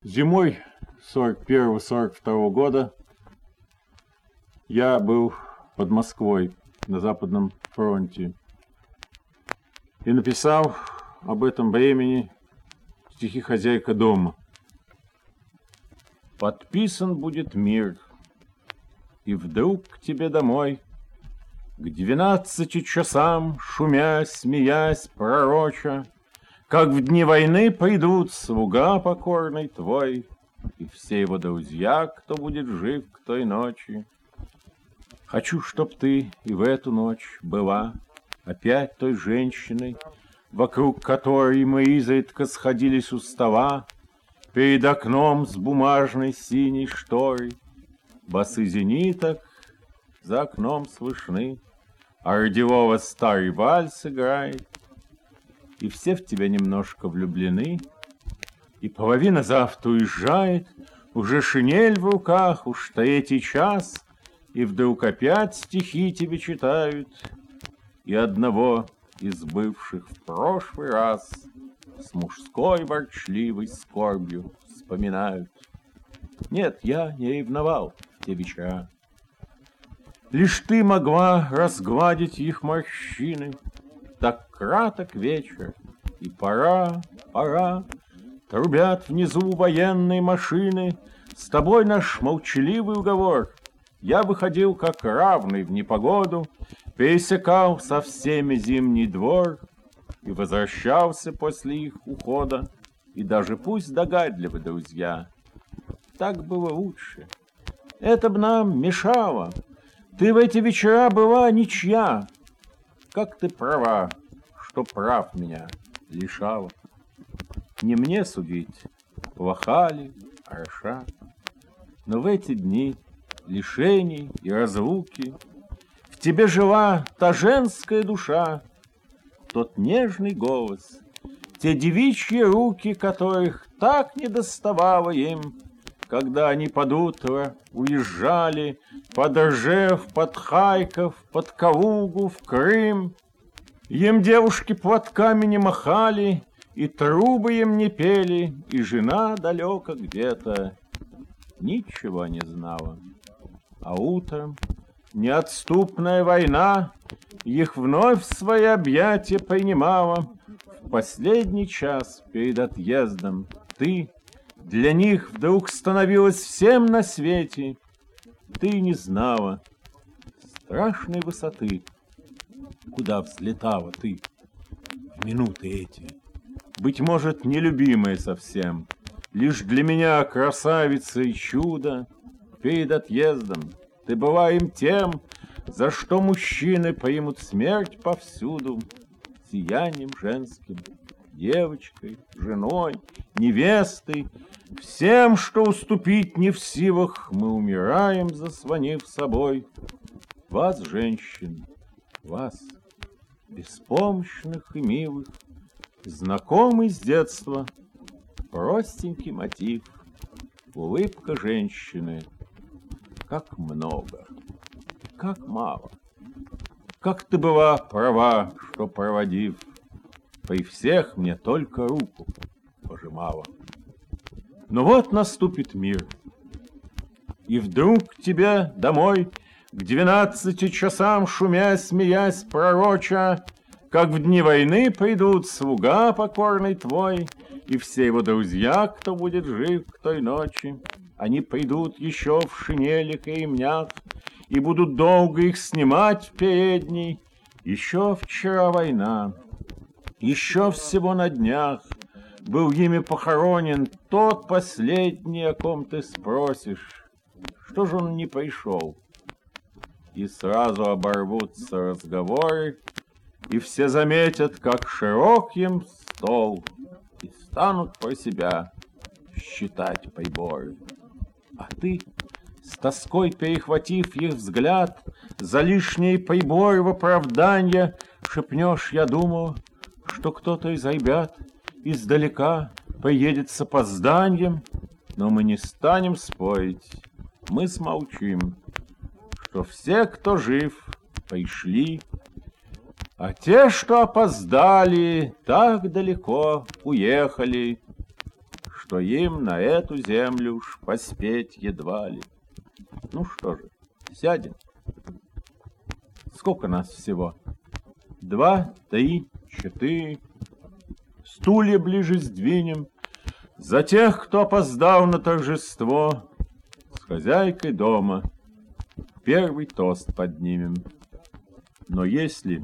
Зимой 41-42 года я был под Москвой на Западном фронте и написал об этом времени стихи «Хозяйка дома». Подписан будет мир, и вдруг к тебе домой, к 12 часам, шумя, смеясь, пророча, как в дни войны придут слуга покорный твой и все его друзья, кто будет жив к той ночи. Хочу, чтоб ты и в эту ночь была опять той женщиной, вокруг которой мы изредка сходились у стола, перед окном с бумажной синей шторой. Басы зениток за окном слышны, а Родиова старый вальс играет. И все в тебя немножко влюблены, и половина завтра уезжает, уже шинель в руках, уж третий час, и вдруг опять стихи тебе читают, и одного из бывших в прошлый раз с мужской ворчливой скорбью вспоминают. Нет, я не ревновал в те вечера. Лишь ты могла разгладить их морщины. Так краток вечер, и пора, трубят внизу военные машины. С тобой наш молчаливый уговор. Я выходил как равный в непогоду, пересекал со всеми зимний двор и возвращался после их ухода. И даже пусть догадливы друзья, так было лучше. Это б нам мешало. Ты в эти вечера была ничья. Как ты права, что прав меня лишала. Не мне судить, плоха ли, хороша. Но в эти дни лишений и разлуки в тебе жила та женская душа, тот нежный голос, те девичьи руки, которых так недоставало им, когда они под утро уезжали под Ржев, под Харьков, под Калугу, в Крым. Им девушки платками не махали, и трубы им не пели, и жена далеко где-то ничего не знала. А утром неотступная война их вновь в свои объятия принимала. В последний час перед отъездом ты для них вдруг становилась всем на свете. Ты не знала страшной высоты, куда взлетала ты в минуты эти. Быть может, нелюбимая совсем, лишь для меня красавица и чудо. Перед отъездом ты была им тем, за что мужчины примут смерть повсюду, сиянием женским, девочкой, женой, невестой, всем, что уступить не в силах, мы умираем, заслонив собой вас, женщин, вас, беспомощных и милых, знакомый с детства простенький мотив, улыбка женщины, как много, как мало, как ты была права, что проводив, при всех мне только руку пожимала. Но вот наступит мир, и вдруг к тебе домой к 12 часам, шумя, смеясь, пророча, как в дни войны придут слуга покорный твой и все его друзья, кто будет жив к той ночи. Они придут еще в шинелях и ремнях и будут долго их снимать в передней. Еще вчера война, еще всего на днях был ими похоронен тот последний, о ком ты спросишь, что же он не пришел. И сразу оборвутся разговоры, и все заметят, как широк им стол, и станут про себя считать приборы. А ты, с тоской перехватив их взгляд, за лишние приборы в оправданье шепнешь: я думал, что кто-то из ребят издалека поедет с опозданием, но мы не станем спорить, мы смолчим, что все, кто жив, пришли, а те, что опоздали, так далеко уехали, что им на эту землю уж поспеть едва ли. Ну что же, сядем. Сколько нас всего? 2, 3, 4. Стулья ближе сдвинем. За тех, кто опоздал на торжество, с хозяйкой дома первый тост поднимем. Но если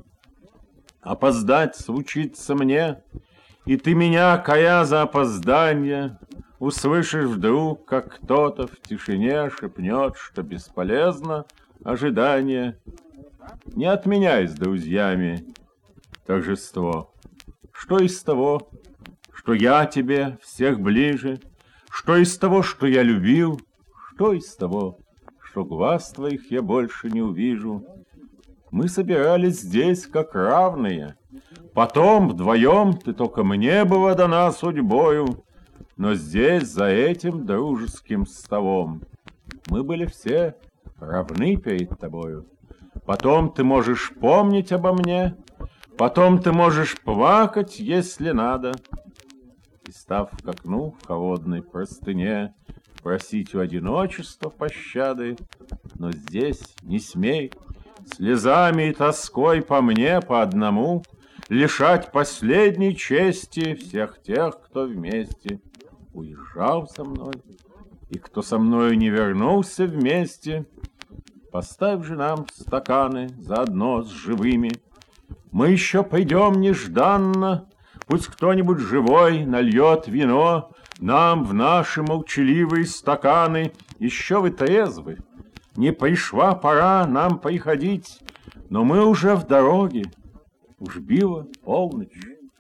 опоздать случится мне, и ты меня, кая за опоздание, услышишь вдруг, как кто-то в тишине шепнет, что бесполезно ожидание, не отменяй с друзьями торжество. Что из того, что я тебе всех ближе? Что из того, что я любил? Что из того, что глаз твоих я больше не увижу? Мы собирались здесь как равные. Потом вдвоем ты только мне была дана судьбою, но здесь за этим дружеским столом мы были все равны перед тобою. Потом ты можешь помнить обо мне, потом ты можешь плакать, если надо, и, став к окну в холодной простыне, просить у одиночества пощады, но здесь не смей слезами и тоской по мне по одному лишать последней чести всех тех, кто вместе уезжал со мной, и кто со мною не вернулся вместе. Поставь же нам стаканы заодно с живыми. Мы еще пойдем нежданно, пусть кто-нибудь живой нальет вино нам в наши молчаливые стаканы. Еще вы трезвы, не пришла пора нам приходить, но мы уже в дороге, уж била полночь.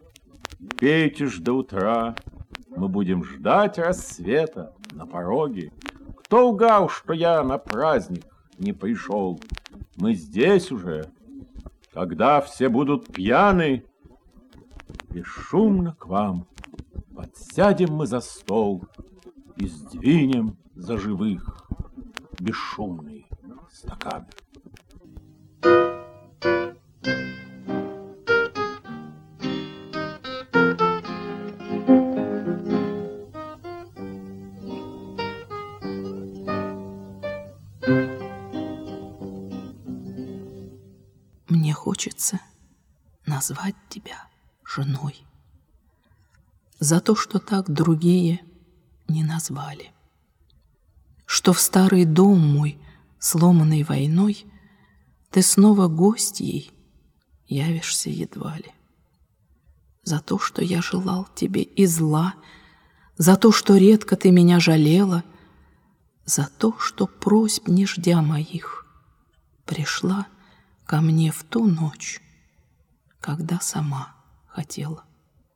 Пейте ж до утра, мы будем ждать рассвета на пороге. Кто лгал, что я на праздник не пришел? Мы здесь уже, когда все будут пьяны, бесшумно к вам подсядем мы за стол и сдвинем за живых бесшумные стаканы. Мне хочется назвать тебя женой за то, что так другие не назвали, что в старый дом мой, сломанный войной, ты снова гостьей явишься едва ли. За то, что я желал тебе и зла, за то, что редко ты меня жалела, за то, что просьб не ждя моих пришла ко мне в ту ночь, когда сама хотела.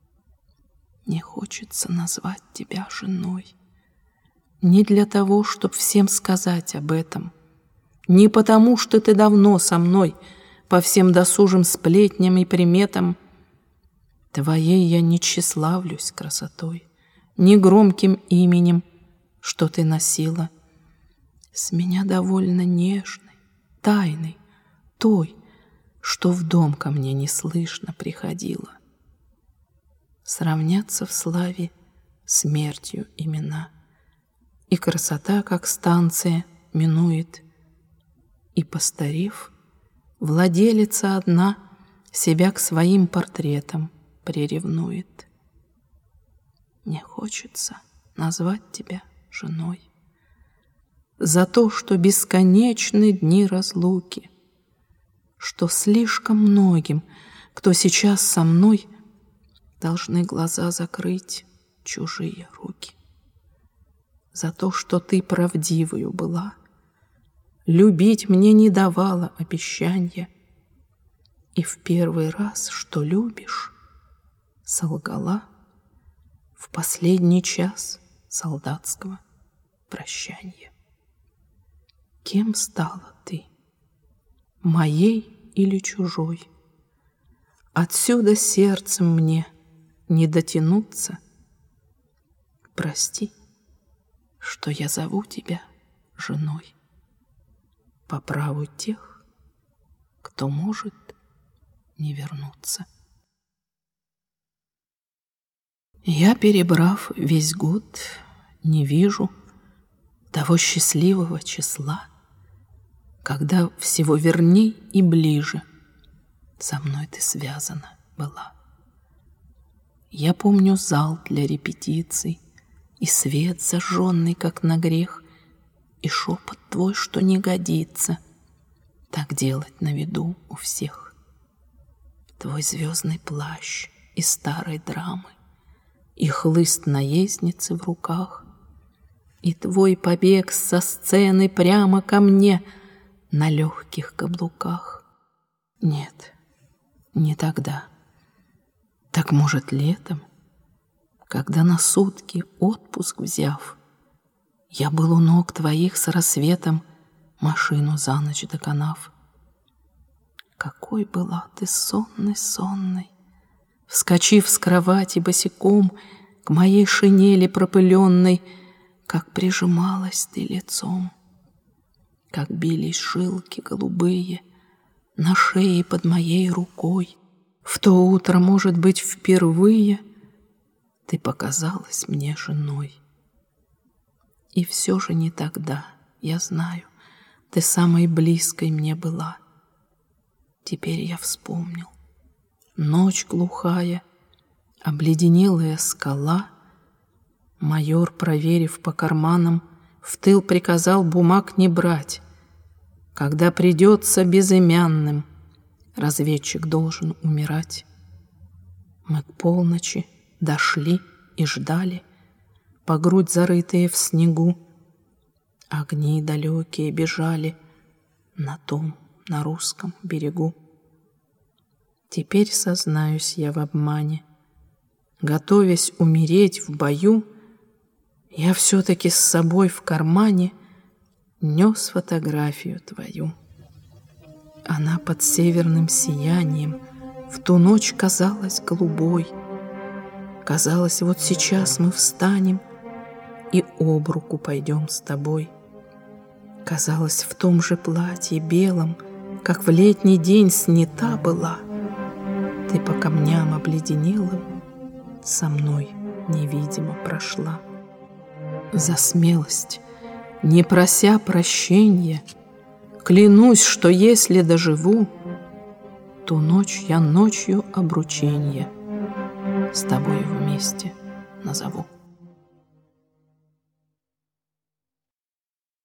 Мне хочется назвать тебя женой не для того, чтоб всем сказать об этом, не потому, что ты давно со мной по всем досужим сплетням и приметам. Твоей я не тщеславлюсь красотой, ни громким именем, что ты носила. С меня довольно нежной, тайной, той, что в дом ко мне неслышно приходила. Сравнятся в славе смертью имена, и красота, как станция, минует, и, постарев, владелица одна себя к своим портретам приревнует. Мне хочется назвать тебя женой за то, что бесконечны дни разлуки, что слишком многим, кто сейчас со мной, должны глаза закрыть чужие руки. За то, что ты правдивою была, любить мне не давала обещанья, и в первый раз, что любишь, солгала в последний час солдатского прощанья. Кем стала ты? Моей или чужой? Отсюда сердцем мне не дотянуться. Прости, что я зову тебя женой по праву тех, кто может не вернуться. Я, перебрав весь год, не вижу того счастливого числа, когда всего верней и ближе со мной ты связана была. Я помню зал для репетиций, и свет зажженный, как на грех, и шепот твой, что не годится так делать на виду у всех. Твой звездный плащ из старой драмы, и хлыст наездницы в руках, и твой побег со сцены прямо ко мне на легких каблуках. Нет, не тогда. Так, может, летом, когда на сутки отпуск взяв, я был у ног твоих с рассветом, машину за ночь доконав. Какой была ты сонной, вскочив с кровати босиком к моей шинели пропыленной, как прижималась ты лицом, как бились жилки голубые на шее под моей рукой. В то утро, может быть, впервые ты показалась мне женой. И все же не тогда, я знаю, ты самой близкой мне была. Теперь я вспомнил. Ночь глухая, обледенелая скала. Майор, проверив по карманам, в тыл приказал бумаг не брать. Когда придется безымянным, разведчик должен умирать. Мы к полночи дошли и ждали, по грудь зарытые в снегу. Огни далекие бежали на том, на русском берегу. Теперь сознаюсь я в обмане. Готовясь умереть в бою, я все-таки с собой в кармане нес фотографию твою. Она под северным сиянием в ту ночь казалась голубой. Казалось, вот сейчас мы встанем и об руку пойдем с тобой. Казалось, в том же платье белом, как в летний день снята была, ты по камням обледенелым со мной невидимо прошла. За смелость, не прося прощенья, клянусь, что если доживу, ту ночь я ночью обрученья с тобой вместе назову.